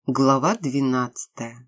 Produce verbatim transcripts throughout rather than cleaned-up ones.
Глава двенадцатая.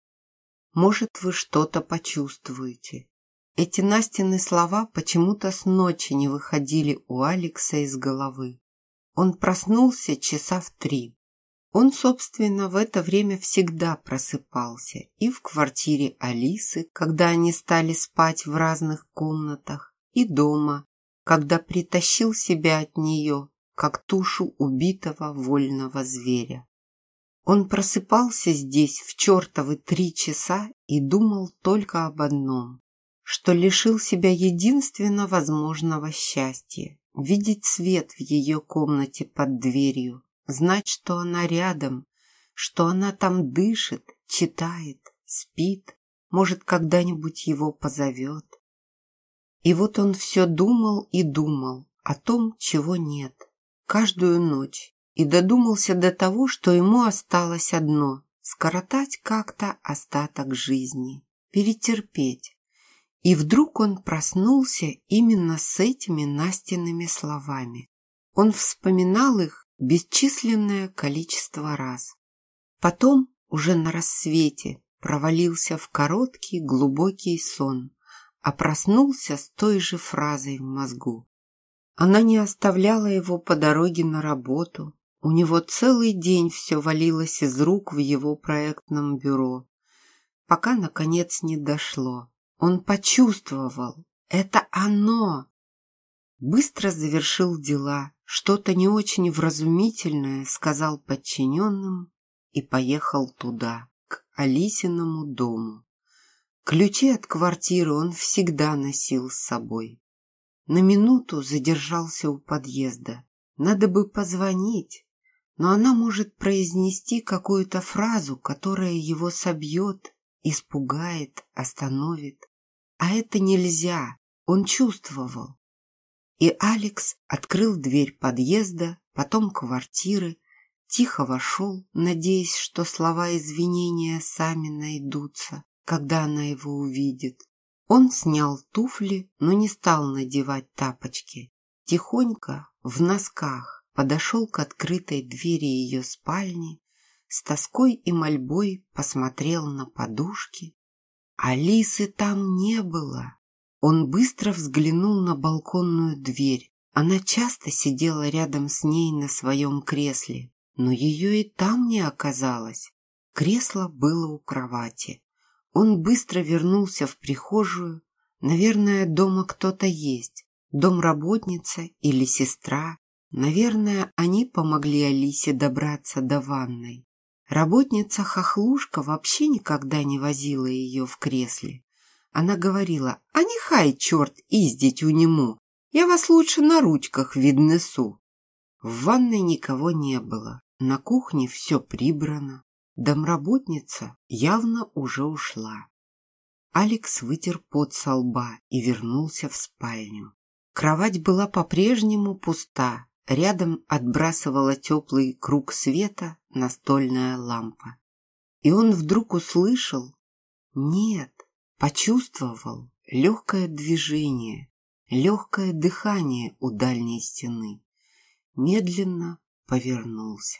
Может, вы что-то почувствуете. Эти Настины слова почему-то с ночи не выходили у Алекса из головы. Он проснулся часа в три. Он, собственно, в это время всегда просыпался и в квартире Алисы, когда они стали спать в разных комнатах, и дома, когда притащил себя от нее, как тушу убитого вольного зверя. Он просыпался здесь в чертовы три часа и думал только об одном, что лишил себя единственно возможного счастья – видеть свет в ее комнате под дверью, знать, что она рядом, что она там дышит, читает, спит, может, когда-нибудь его позовет. И вот он все думал и думал о том, чего нет, каждую ночь. И додумался до того, что ему осталось одно – скоротать как-то остаток жизни, перетерпеть. И вдруг он проснулся именно с этими Настиными словами. Он вспоминал их бесчисленное количество раз. Потом, уже на рассвете, провалился в короткий глубокий сон, а проснулся с той же фразой в мозгу. Она не оставляла его по дороге на работу. У него целый день все валилось из рук в его проектном бюро, пока, наконец, не дошло. Он почувствовал. Это оно. Быстро завершил дела, что-то не очень вразумительное сказал подчиненным и поехал туда, к Алисиному дому. Ключи от квартиры он всегда носил с собой. На минуту задержался у подъезда. Надо бы позвонить. Но она может произнести какую-то фразу, которая его собьет, испугает, остановит. А это нельзя, он чувствовал. И Алекс открыл дверь подъезда, потом квартиры, тихо вошел, надеясь, что слова извинения сами найдутся, когда она его увидит. Он снял туфли, но не стал надевать тапочки. Тихонько, в носках, подошел к открытой двери ее спальни, с тоской и мольбой посмотрел на подушки. Алисы там не было. Он быстро взглянул на балконную дверь. Она часто сидела рядом с ней на своем кресле, но ее и там не оказалось. Кресло было у кровати. Он быстро вернулся в прихожую. Наверное, дома кто-то есть. Домработница или сестра. Наверное, они помогли Алисе добраться до ванной. Работница-хохлушка вообще никогда не возила ее в кресле. Она говорила: «А нехай, черт, издить унему, я вас лучше на ручках виднесу». В ванной никого не было, на кухне все прибрано. Домработница явно уже ушла. Алекс вытер пот со лба и вернулся в спальню. Кровать была по-прежнему пуста. Рядом отбрасывала теплый круг света настольная лампа. И он вдруг услышал, нет, почувствовал легкое движение, легкое дыхание у дальней стены. Медленно повернулся.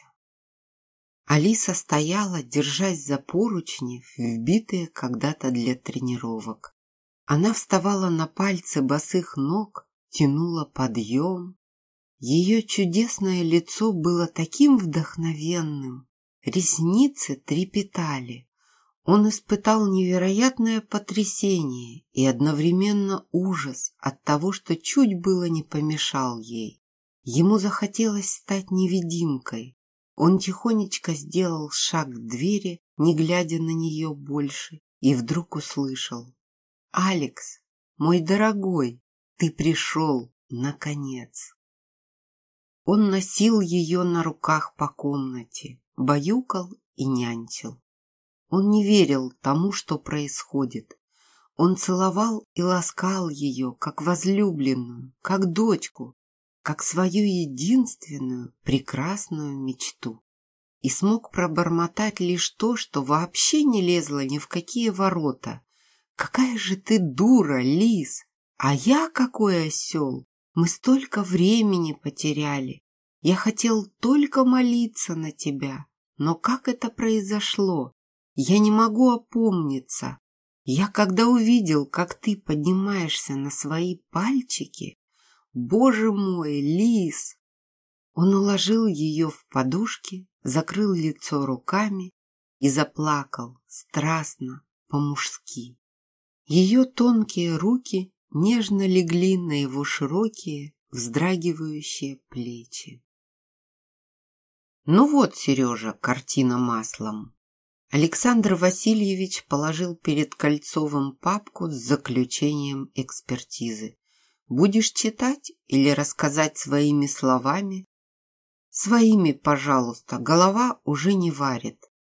Алиса стояла, держась за поручни, вбитые когда-то для тренировок. Она вставала на пальцы босых ног, тянула подъем. Ее чудесное лицо было таким вдохновенным, ресницы трепетали. Он испытал невероятное потрясение и одновременно ужас от того, что чуть было не помешал ей. Ему захотелось стать невидимкой. Он тихонечко сделал шаг к двери, не глядя на нее больше, и вдруг услышал: «Алекс, мой дорогой, ты пришел, наконец!» Он носил ее на руках по комнате, баюкал и нянчил. Он не верил тому, что происходит. Он целовал и ласкал ее, как возлюбленную, как дочку, как свою единственную прекрасную мечту. И смог пробормотать лишь то, что вообще не лезло ни в какие ворота. «Какая же ты дура, Лиз! А я какой осел! Мы столько времени потеряли. Я хотел только молиться на тебя, Но как это произошло? Я не могу опомниться. Я когда увидел, как ты поднимаешься на свои пальчики... Боже мой, Лиз! Он уложил ее в подушки, закрыл лицо руками и заплакал страстно, по-мужски. Ее тонкие руки нежно легли на его широкие, вздрагивающие плечи. Ну вот, Сережа, картина маслом. Александр Васильевич положил перед Кольцовым папку с заключением экспертизы. Будешь читать или рассказать своими словами? Своими, пожалуйста, голова уже не варит.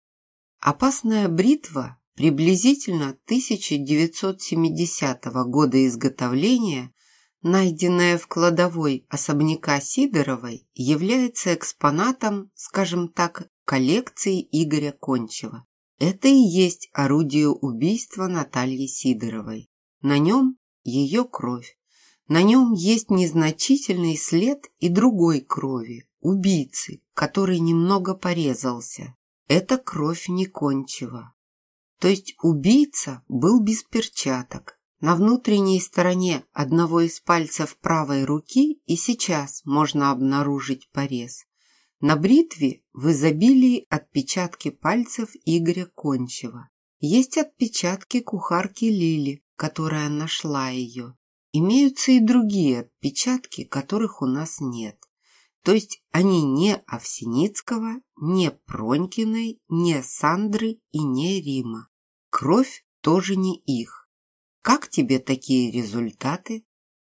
Опасная бритва, приблизительно тысяча девятьсот семидесятого года изготовления, найденная в кладовой особняка Сидоровой, является экспонатом, скажем так, коллекции Игоря Кончева. Это и есть орудие убийства Натальи Сидоровой. На нем ее кровь. На нем есть незначительный след и другой крови, убийцы, который немного порезался. Это кровь не Кончева. То есть убийца был без перчаток. На внутренней стороне одного из пальцев правой руки и сейчас можно обнаружить порез. На бритве в изобилии отпечатки пальцев Игоря Кончева. Есть отпечатки кухарки Лили, которая нашла ее. Имеются и другие отпечатки, которых у нас нет. То есть они не Овсяницкого, не Пронькиной, не Сандры и не Рима. Кровь тоже не их. Как тебе такие результаты?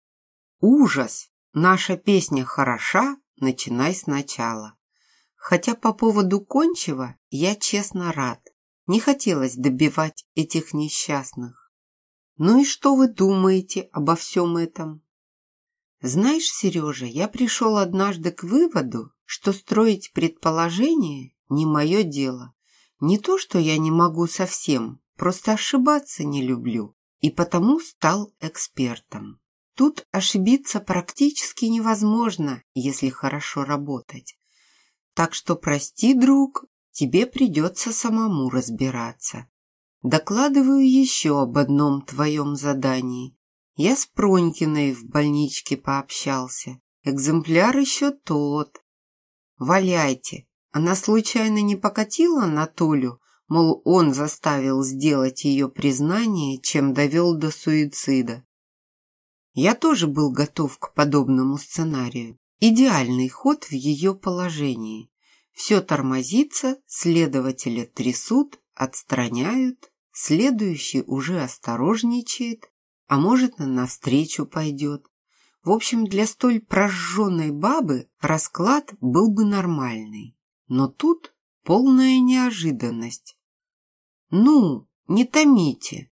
Ужас! Наша песня хороша, начинай сначала. Хотя по поводу Кончева я честно рад. Не хотелось добивать этих несчастных. Ну и что вы думаете обо всем этом? Знаешь, Сережа, я пришел однажды к выводу, что строить предположения не мое дело. Не то, что я не могу совсем, просто ошибаться не люблю, и потому стал экспертом. Тут ошибиться практически невозможно, если хорошо работать. Так что прости, друг, тебе придется самому разбираться. Докладываю еще об одном твоем задании. Я с Пронькиной в больничке пообщался. Экземпляр еще тот. Валяйте. Она случайно не покатила на Толю, мол, он заставил сделать ее признание, чем довел до суицида. Я тоже был готов к подобному сценарию. Идеальный ход в ее положении. Все тормозится, следователя трясут, отстраняют, следующий уже осторожничает, а может, навстречу пойдет. В общем, для столь прожженной бабы расклад был бы нормальный. Но тут полная неожиданность. Ну, не томите.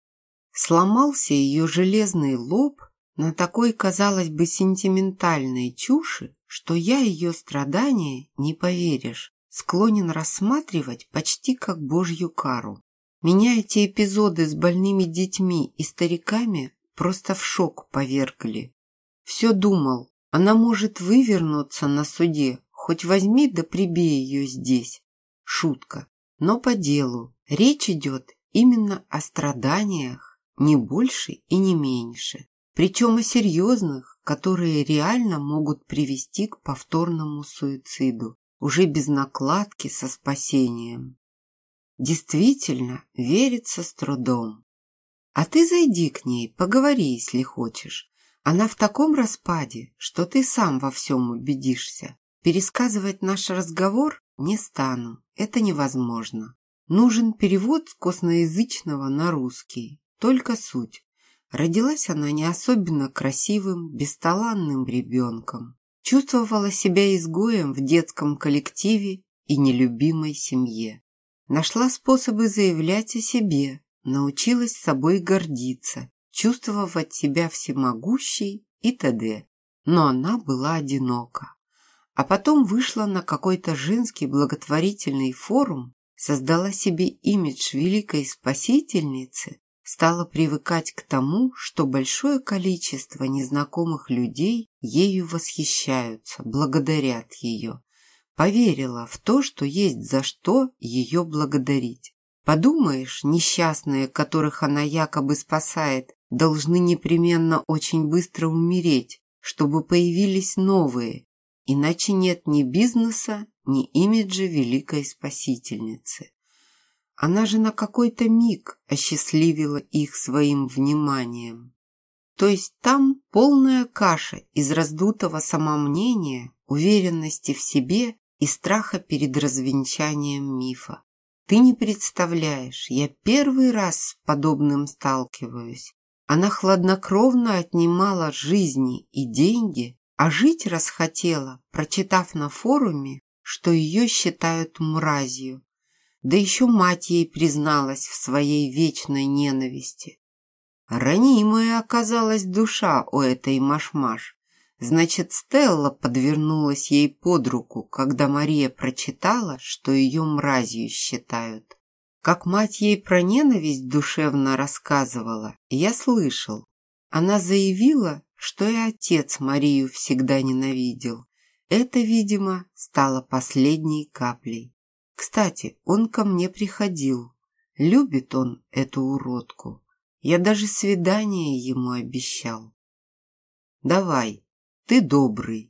Сломался ее железный лоб на такой, казалось бы, сентиментальной чуши, что я ее страдания, не поверишь, склонен рассматривать почти как божью кару. Меня эти эпизоды с больными детьми и стариками просто в шок повергли. Все думал, она может вывернуться на суде, хоть возьми да прибей ее здесь. Шутка, но по делу. Речь идет именно о страданиях, не больше и не меньше. Причем о серьезных, которые реально могут привести к повторному суициду, уже без накладки со спасением. Действительно, верится с трудом. А ты зайди к ней, поговори, если хочешь. Она в таком распаде, что ты сам во всем убедишься. Пересказывать наш разговор не стану, это невозможно. Нужен перевод с косноязычного на русский, только суть. Родилась она не особенно красивым, бесталанным ребенком. Чувствовала себя изгоем в детском коллективе и нелюбимой семье. Нашла способы заявлять о себе, научилась собой гордиться, чувствовать себя всемогущей и т.д. Но она была одинока. А потом вышла на какой-то женский благотворительный форум, создала себе имидж великой спасительницы, стала привыкать к тому, что большое количество незнакомых людей ею восхищаются, благодарят ее. Поверила в то, что есть за что ее благодарить. Подумаешь, несчастные, которых она якобы спасает, должны непременно очень быстро умереть, чтобы появились новые, иначе нет ни бизнеса, ни имиджа великой спасительницы. Она же на какой-то миг осчастливила их своим вниманием. То есть там полная каша из раздутого самомнения, уверенности в себе и страха перед развенчанием мифа. Ты не представляешь, я первый раз с подобным сталкиваюсь. Она хладнокровно отнимала жизни и деньги, а жить расхотела, прочитав на форуме, что ее считают мразью. Да еще мать ей призналась в своей вечной ненависти. Ранимая оказалась душа у этой Маш-Маш. Значит, Стелла подвернулась ей под руку, когда Мария прочитала, что ее мразью считают. Как мать ей про ненависть душевно рассказывала, я слышал. Она заявила, что и отец Марию всегда ненавидел. Это, видимо, стало последней каплей. Кстати, он ко мне приходил. Любит он эту уродку. Я даже свидание ему обещал. Давай. Ты добрый,